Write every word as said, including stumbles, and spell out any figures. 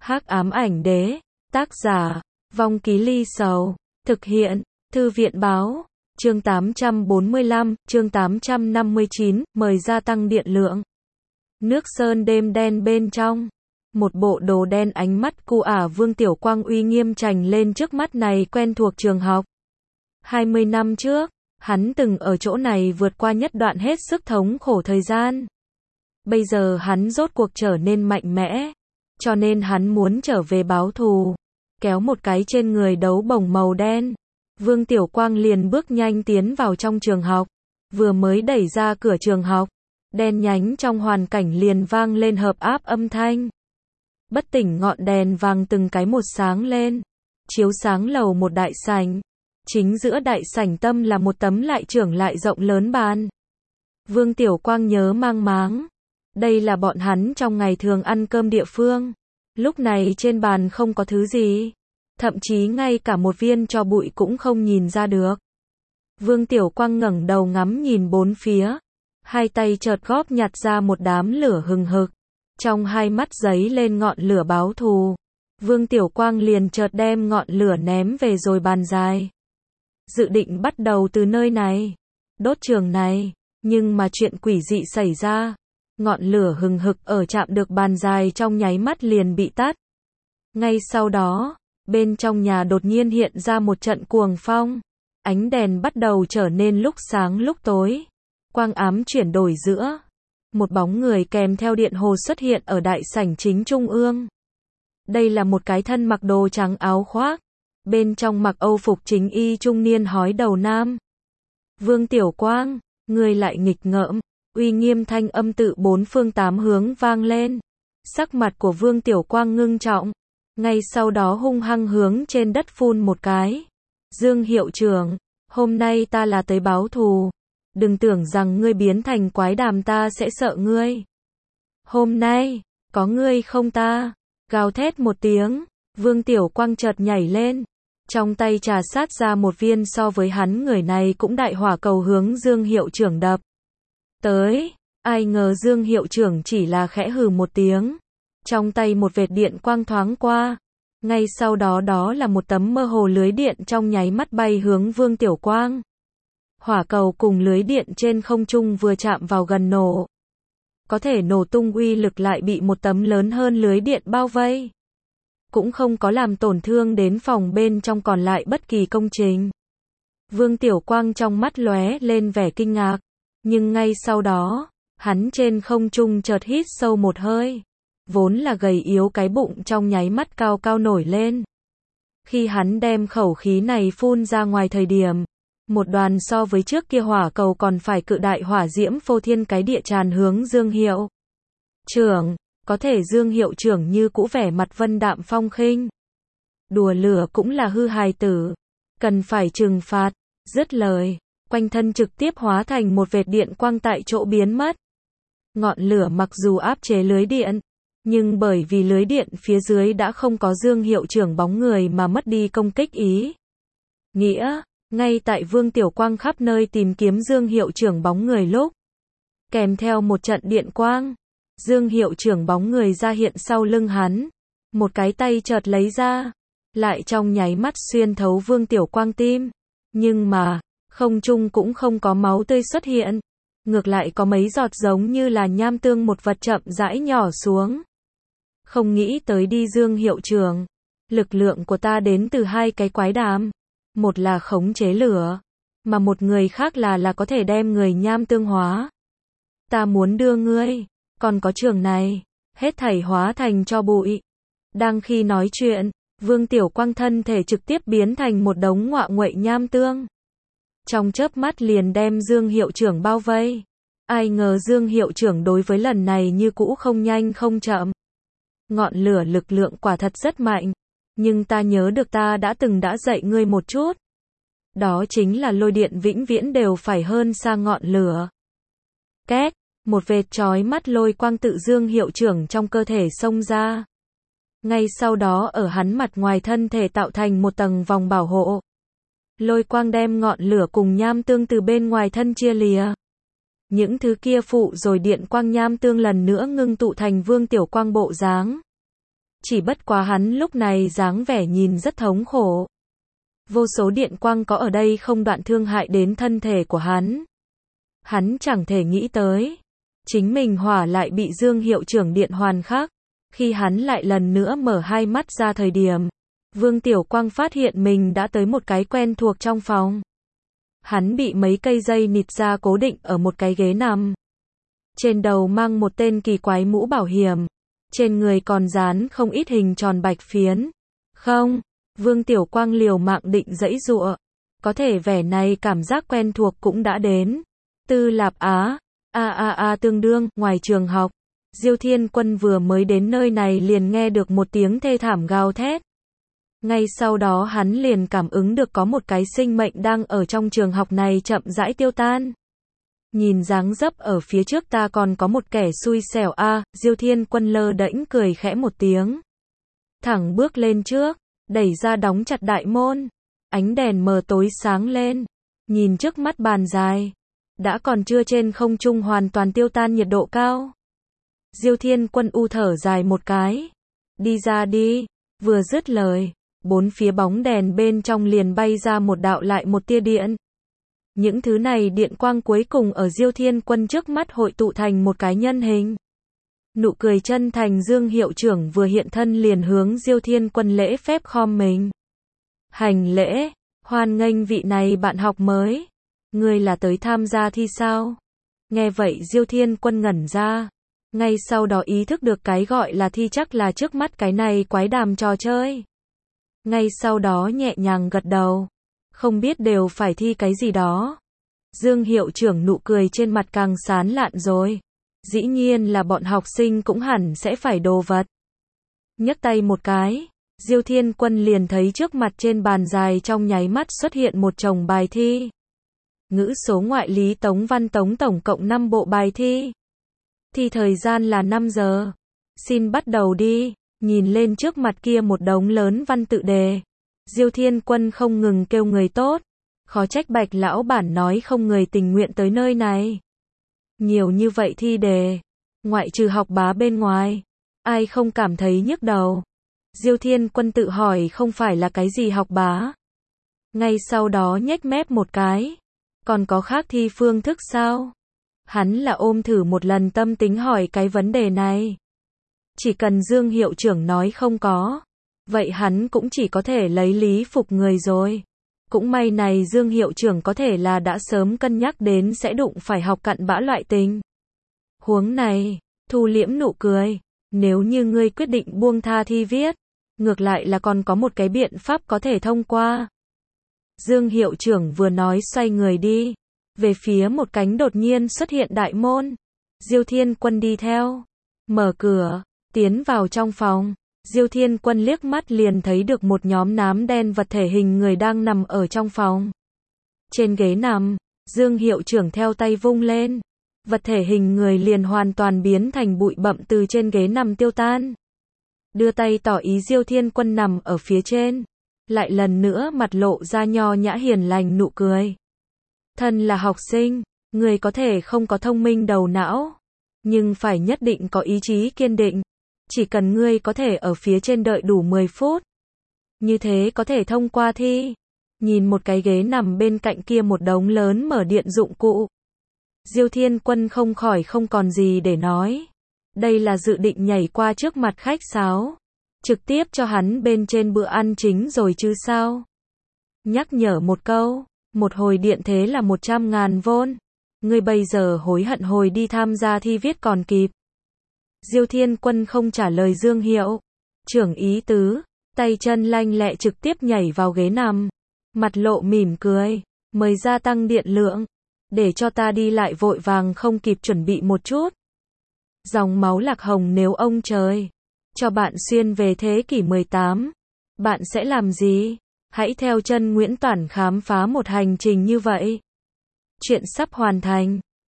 Hắc ám ảnh đế, tác giả, Vong Ký Ly Sầu, thực hiện, Thư viện báo, chương tám trăm bốn mươi lăm, chương tám trăm năm mươi chín, mời gia tăng điện lượng. Nước sơn đêm đen bên trong, một bộ đồ đen ánh mắt cu ả Vương Tiểu Quang uy nghiêm trành lên trước mắt này quen thuộc trường học. hai mươi năm trước, hắn từng ở chỗ này vượt qua nhất đoạn hết sức thống khổ thời gian. Bây giờ hắn rốt cuộc trở nên mạnh mẽ, cho nên hắn muốn trở về báo thù. Kéo một cái trên người đấu bổng màu đen, Vương Tiểu Quang liền bước nhanh tiến vào trong trường học. Vừa mới đẩy ra cửa trường học, đen nhánh trong hoàn cảnh liền vang lên hợp áp âm thanh. Bất tỉnh ngọn đèn vàng từng cái một sáng lên, chiếu sáng lầu một đại sảnh. Chính giữa đại sảnh tâm là một tấm lại trưởng lại rộng lớn bàn. Vương Tiểu Quang nhớ mang máng, đây là bọn hắn trong ngày thường ăn cơm địa phương. Lúc này trên bàn không có thứ gì, thậm chí ngay cả một viên tro bụi cũng không nhìn ra được. Vương Tiểu Quang ngẩng đầu ngắm nhìn bốn phía, hai tay chợt góp nhặt ra một đám lửa hừng hực, trong hai mắt giấy lên ngọn lửa báo thù. Vương Tiểu Quang liền chợt đem ngọn lửa ném về rồi bàn dài. Dự định bắt đầu từ nơi này, đốt trường này, nhưng mà chuyện quỷ dị xảy ra. Ngọn lửa hừng hực ở chạm được bàn dài trong nháy mắt liền bị tắt. Ngay sau đó, bên trong nhà đột nhiên hiện ra một trận cuồng phong. Ánh đèn bắt đầu trở nên lúc sáng lúc tối. Quang ám chuyển đổi giữa. Một bóng người kèm theo điện hồ xuất hiện ở đại sảnh chính trung ương. Đây là một cái thân mặc đồ trắng áo khoác. Bên trong mặc âu phục chính y trung niên hói đầu nam. Vương Tiểu Quang, người lại nghịch ngợm. Uy nghiêm thanh âm tự bốn phương tám hướng vang lên. Sắc mặt của Vương Tiểu Quang ngưng trọng. Ngay sau đó hung hăng hướng trên đất phun một cái. Dương hiệu trưởng, hôm nay ta là tới báo thù. Đừng tưởng rằng ngươi biến thành quái đàm ta sẽ sợ ngươi. Hôm nay, có ngươi không ta. Gào thét một tiếng, Vương Tiểu Quang chợt nhảy lên. Trong tay trà sát ra một viên so với hắn người này cũng đại hỏa cầu hướng Dương hiệu trưởng đập tới. Ai ngờ Dương hiệu trưởng chỉ là khẽ hừ một tiếng. Trong tay một vệt điện quang thoáng qua. Ngay sau đó đó là một tấm mơ hồ lưới điện trong nháy mắt bay hướng Vương Tiểu Quang. Hỏa cầu cùng lưới điện trên không trung vừa chạm vào gần nổ. Có thể nổ tung uy lực lại bị một tấm lớn hơn lưới điện bao vây. Cũng không có làm tổn thương đến phòng bên trong còn lại bất kỳ công trình. Vương Tiểu Quang trong mắt lóe lên vẻ kinh ngạc. Nhưng ngay sau đó, hắn trên không trung chợt hít sâu một hơi. Vốn là gầy yếu cái bụng trong nháy mắt cao cao nổi lên. Khi hắn đem khẩu khí này phun ra ngoài thời điểm, một đoàn so với trước kia hỏa cầu còn phải cự đại hỏa diễm phô thiên cái địa tràn hướng Dương hiệu trưởng. Có thể Dương hiệu trưởng như cũ vẻ mặt vân đạm phong khinh. Đùa lửa cũng là hư hài tử, cần phải trừng phạt. Dứt lời, quanh thân trực tiếp hóa thành một vệt điện quang tại chỗ biến mất. Ngọn lửa mặc dù áp chế lưới điện, nhưng bởi vì lưới điện phía dưới đã không có Dương hiệu trưởng bóng người mà mất đi công kích ý. Nghĩa, ngay tại Vương Tiểu Quang khắp nơi tìm kiếm Dương hiệu trưởng bóng người lúc, kèm theo một trận điện quang, Dương hiệu trưởng bóng người ra hiện sau lưng hắn. Một cái tay chợt lấy ra, lại trong nháy mắt xuyên thấu Vương Tiểu Quang tim. Nhưng mà, không trung cũng không có máu tươi xuất hiện. Ngược lại có mấy giọt giống như là nham tương một vật chậm rãi nhỏ xuống. Không nghĩ tới đi Dương hiệu trưởng. Lực lượng của ta đến từ hai cái quái đàm. Một là khống chế lửa, mà một người khác là là có thể đem người nham tương hóa. Ta muốn đưa ngươi, còn có trường này, hết thảy hóa thành tro bụi. Đang khi nói chuyện, Vương Tiểu Quang thân thể trực tiếp biến thành một đống ngoạ nguậy nham tương. Trong chớp mắt liền đem Dương hiệu trưởng bao vây. Ai ngờ Dương hiệu trưởng đối với lần này như cũ không nhanh không chậm. Ngọn lửa lực lượng quả thật rất mạnh. Nhưng ta nhớ được ta đã từng đã dạy ngươi một chút. Đó chính là lôi điện vĩnh viễn đều phải hơn xa ngọn lửa. Két, một vệt chói mắt lôi quang tự Dương hiệu trưởng trong cơ thể xông ra. Ngay sau đó ở hắn mặt ngoài thân thể tạo thành một tầng vòng bảo hộ. Lôi quang đem ngọn lửa cùng nham tương từ bên ngoài thân chia lìa. Những thứ kia phụ rồi điện quang nham tương lần nữa ngưng tụ thành Vương Tiểu Quang bộ dáng. Chỉ bất quá hắn lúc này dáng vẻ nhìn rất thống khổ. Vô số điện quang có ở đây không đoạn thương hại đến thân thể của hắn. Hắn chẳng thể nghĩ tới. Chính mình hỏa lại bị Dương hiệu trưởng điện hoàn khắc. Khi hắn lại lần nữa mở hai mắt ra thời điểm, Vương Tiểu Quang phát hiện mình đã tới một cái quen thuộc trong phòng. Hắn bị mấy cây dây nịt ra cố định ở một cái ghế nằm. Trên đầu mang một tên kỳ quái mũ bảo hiểm. Trên người còn dán không ít hình tròn bạch phiến. Không, Vương Tiểu Quang liều mạng định giãy giụa. Có thể vẻ này cảm giác quen thuộc cũng đã đến. Tư Lạp Á, a a a tương đương, ngoài trường học. Diêu Thiên Quân vừa mới đến nơi này liền nghe được một tiếng thê thảm gào thét. Ngay sau đó hắn liền cảm ứng được có một cái sinh mệnh đang ở trong trường học này chậm rãi tiêu tan. Nhìn dáng dấp ở phía trước ta còn có một kẻ xui xẻo a, à, Diêu Thiên Quân lơ đễnh cười khẽ một tiếng. Thẳng bước lên trước, đẩy ra đóng chặt đại môn. Ánh đèn mờ tối sáng lên. Nhìn trước mắt bàn dài. Đã còn chưa trên không trung hoàn toàn tiêu tan nhiệt độ cao. Diêu Thiên Quân u thở dài một cái. Đi ra đi. Vừa dứt lời, bốn phía bóng đèn bên trong liền bay ra một đạo lại một tia điện. Những thứ này điện quang cuối cùng ở Diêu Thiên Quân trước mắt hội tụ thành một cái nhân hình. Nụ cười chân thành Dương hiệu trưởng vừa hiện thân liền hướng Diêu Thiên Quân lễ phép khom mình. Hành lễ, hoan nghênh vị này bạn học mới. Ngươi là tới tham gia thi sao? Nghe vậy Diêu Thiên Quân ngẩn ra. Ngay sau đó ý thức được cái gọi là thi chắc là trước mắt cái này quái đàm trò chơi. Ngay sau đó nhẹ nhàng gật đầu. Không biết đều phải thi cái gì đó. Dương hiệu trưởng nụ cười trên mặt càng sán lạn rồi. Dĩ nhiên là bọn học sinh cũng hẳn sẽ phải đồ vật. Nhấc tay một cái, Diêu Thiên Quân liền thấy trước mặt trên bàn dài trong nháy mắt xuất hiện một chồng bài thi. Ngữ số ngoại lý tống văn tống tổng cộng năm bộ bài thi. Thi thời gian là năm giờ. Xin bắt đầu đi. Nhìn lên trước mặt kia một đống lớn văn tự đề. Diêu Thiên Quân không ngừng kêu người tốt. Khó trách Bạch lão bản nói không người tình nguyện tới nơi này. Nhiều như vậy thi đề. Ngoại trừ học bá bên ngoài. Ai không cảm thấy nhức đầu. Diêu Thiên Quân tự hỏi không phải là cái gì học bá. Ngay sau đó nhếch mép một cái. Còn có khác thi phương thức sao? Hắn là ôm thử một lần tâm tính hỏi cái vấn đề này. Chỉ cần Dương hiệu trưởng nói không có. Vậy hắn cũng chỉ có thể lấy lý phục người rồi. Cũng may này Dương hiệu trưởng có thể là đã sớm cân nhắc đến sẽ đụng phải học cặn bã loại tình. Huống này, thu liễm nụ cười. Nếu như ngươi quyết định buông tha thi viết. Ngược lại là còn có một cái biện pháp có thể thông qua. Dương hiệu trưởng vừa nói xoay người đi. Về phía một cánh đột nhiên xuất hiện đại môn. Diêu Thiên Quân đi theo. Mở cửa, tiến vào trong phòng. Diêu Thiên Quân liếc mắt liền thấy được một nhóm nám đen vật thể hình người đang nằm ở trong phòng. Trên ghế nằm, Dương hiệu trưởng theo tay vung lên. Vật thể hình người liền hoàn toàn biến thành bụi bặm từ trên ghế nằm tiêu tan. Đưa tay tỏ ý Diêu Thiên Quân nằm ở phía trên. Lại lần nữa mặt lộ ra nho nhã hiền lành nụ cười. Thân là học sinh, người có thể không có thông minh đầu não. Nhưng phải nhất định có ý chí kiên định. Chỉ cần ngươi có thể ở phía trên đợi đủ mười phút. Như thế có thể thông qua thi. Nhìn một cái ghế nằm bên cạnh kia một đống lớn mở điện dụng cụ. Diêu Thiên Quân không khỏi không còn gì để nói. Đây là dự định nhảy qua trước mặt khách sáo. Trực tiếp cho hắn bên trên bữa ăn chính rồi chứ sao. Nhắc nhở một câu. Một hồi điện thế là một trăm ngàn vôn. Ngươi bây giờ hối hận hồi đi tham gia thi viết còn kịp. Diêu Thiên Quân không trả lời Dương hiệu trưởng ý tứ, tay chân lanh lẹ trực tiếp nhảy vào ghế nằm, mặt lộ mỉm cười, mời gia tăng điện lượng, để cho ta đi lại vội vàng không kịp chuẩn bị một chút. Dòng máu lạc hồng nếu ông trời cho bạn xuyên về thế kỷ mười tám, bạn sẽ làm gì? Hãy theo chân Nguyễn Toản khám phá một hành trình như vậy. Chuyện sắp hoàn thành.